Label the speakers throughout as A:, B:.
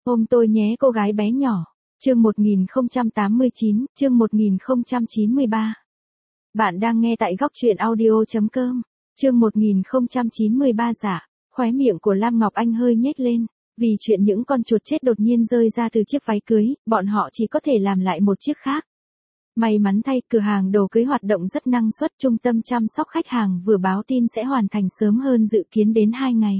A: Ôm tôi nhé cô gái bé nhỏ. Chương 1089, chương 1093. Bạn đang nghe tại góc truyện audio.com. Chương 1093 dạ. Khóe miệng của Lam Ngọc Anh hơi nhếch lên. Vì chuyện những con chuột chết đột nhiên rơi ra từ chiếc váy cưới, bọn họ chỉ có thể làm lại một chiếc khác. May mắn thay, cửa hàng đồ cưới hoạt động rất năng suất, trung tâm chăm sóc khách hàng vừa báo tin sẽ hoàn thành sớm hơn dự kiến đến 2 ngày.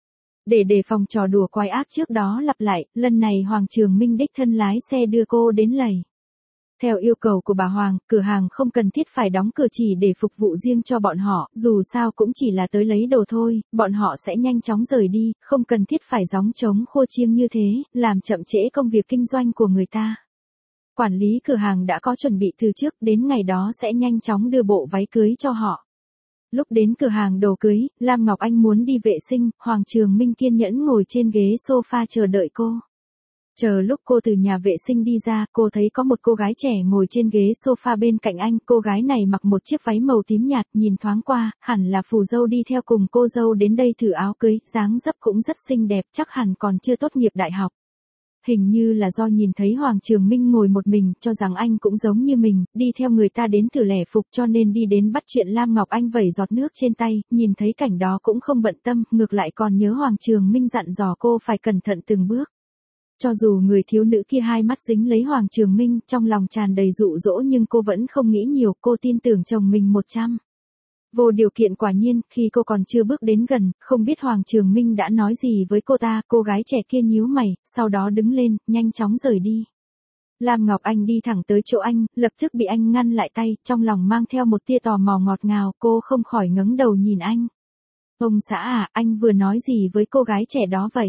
A: Để đề phòng trò đùa quái ác trước đó lặp lại, lần này Hoàng Trường Minh đích thân lái xe đưa cô đến lầy. Theo yêu cầu của bà Hoàng, cửa hàng không cần thiết phải đóng cửa chỉ để phục vụ riêng cho bọn họ, dù sao cũng chỉ là tới lấy đồ thôi, bọn họ sẽ nhanh chóng rời đi, không cần thiết phải gióng trống khua chiêng như thế, làm chậm trễ công việc kinh doanh của người ta. Quản lý cửa hàng đã có chuẩn bị từ trước, đến ngày đó sẽ nhanh chóng đưa bộ váy cưới cho họ. Lúc đến cửa hàng đồ cưới, Lam Ngọc Anh muốn đi vệ sinh, Hoàng Trường Minh kiên nhẫn ngồi trên ghế sofa chờ đợi cô. Chờ lúc cô từ nhà vệ sinh đi ra, cô thấy có một cô gái trẻ ngồi trên ghế sofa bên cạnh anh, cô gái này mặc một chiếc váy màu tím nhạt, nhìn thoáng qua, hẳn là phù dâu đi theo cùng cô dâu đến đây thử áo cưới, dáng dấp cũng rất xinh đẹp, chắc hẳn còn chưa tốt nghiệp đại học. Hình như là do nhìn thấy Hoàng Trường Minh ngồi một mình, cho rằng anh cũng giống như mình, đi theo người ta đến thử lẻ phục cho nên đi đến bắt chuyện Lam Ngọc Anh vẩy giọt nước trên tay, nhìn thấy cảnh đó cũng không bận tâm, ngược lại còn nhớ Hoàng Trường Minh dặn dò cô phải cẩn thận từng bước. Cho dù người thiếu nữ kia hai mắt dính lấy Hoàng Trường Minh, trong lòng tràn đầy dụ dỗ nhưng cô vẫn không nghĩ nhiều, cô tin tưởng chồng mình 100. Vô điều kiện quả nhiên, khi cô còn chưa bước đến gần, không biết Hoàng Trường Minh đã nói gì với cô ta, cô gái trẻ kia nhíu mày, sau đó đứng lên, nhanh chóng rời đi. Lam Ngọc Anh đi thẳng tới chỗ anh, lập tức bị anh ngăn lại tay, trong lòng mang theo một tia tò mò ngọt ngào, cô không khỏi ngẩng đầu nhìn anh. Ông xã à, anh vừa nói gì với cô gái trẻ đó vậy?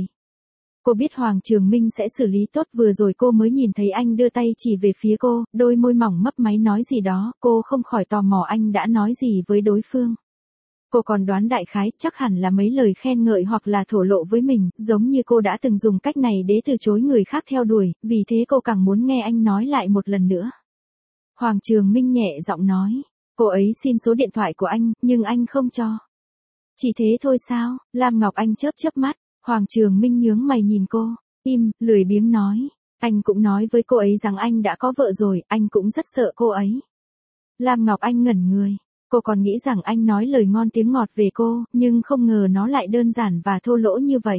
A: Cô biết Hoàng Trường Minh sẽ xử lý tốt, vừa rồi cô mới nhìn thấy anh đưa tay chỉ về phía cô, đôi môi mỏng mấp máy nói gì đó, cô không khỏi tò mò anh đã nói gì với đối phương. Cô còn đoán đại khái, chắc hẳn là mấy lời khen ngợi hoặc là thổ lộ với mình, giống như cô đã từng dùng cách này để từ chối người khác theo đuổi, vì thế cô càng muốn nghe anh nói lại một lần nữa. Hoàng Trường Minh nhẹ giọng nói, cô ấy xin số điện thoại của anh, nhưng anh không cho. Chỉ thế thôi sao? Lam Ngọc Anh chớp chớp mắt. Hoàng Trường Minh nhướng mày nhìn cô, im, lười biếng nói, anh cũng nói với cô ấy rằng anh đã có vợ rồi, anh cũng rất sợ cô ấy. Lam Ngọc Anh ngẩn người, cô còn nghĩ rằng anh nói lời ngon tiếng ngọt về cô, nhưng không ngờ nó lại đơn giản và thô lỗ như vậy.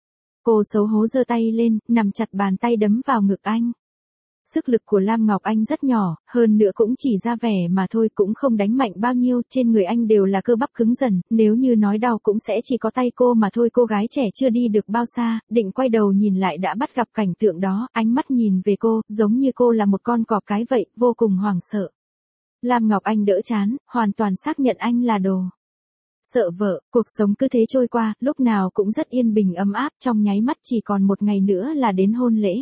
A: Cô xấu hổ giơ tay lên, nắm chặt bàn tay đấm vào ngực anh. Sức lực của Lam Ngọc Anh rất nhỏ, hơn nữa cũng chỉ ra vẻ mà thôi, cũng không đánh mạnh bao nhiêu, trên người anh đều là cơ bắp cứng dần, nếu như nói đau cũng sẽ chỉ có tay cô mà thôi. Cô gái trẻ chưa đi được bao xa, định quay đầu nhìn lại đã bắt gặp cảnh tượng đó, ánh mắt nhìn về cô, giống như cô là một con cọp cái vậy, vô cùng hoảng sợ. Lam Ngọc Anh đỡ chán, hoàn toàn xác nhận anh là đồ sợ vợ, cuộc sống cứ thế trôi qua, lúc nào cũng rất yên bình ấm áp, trong nháy mắt chỉ còn một ngày nữa là đến hôn lễ.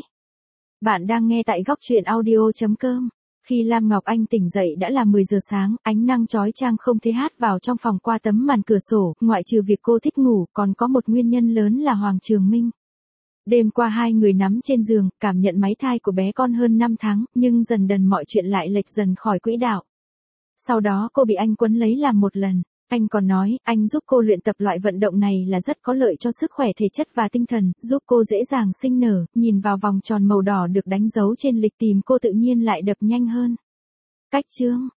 A: Bạn đang nghe tại góc truyện audio.com. Khi Lam Ngọc Anh tỉnh dậy đã là 10 giờ sáng, ánh nắng chói chang không thể hát vào trong phòng qua tấm màn cửa sổ, ngoại trừ việc cô thích ngủ, còn có một nguyên nhân lớn là Hoàng Trường Minh. Đêm qua hai người nắm trên giường, cảm nhận máy thai của bé con hơn 5 tháng, nhưng dần dần mọi chuyện lại lệch dần khỏi quỹ đạo. Sau đó cô bị anh quấn lấy làm một lần. Anh còn nói, anh giúp cô luyện tập loại vận động này là rất có lợi cho sức khỏe thể chất và tinh thần, giúp cô dễ dàng sinh nở, nhìn vào vòng tròn màu đỏ được đánh dấu trên lịch tìm cô tự nhiên lại đập nhanh hơn. Cách chương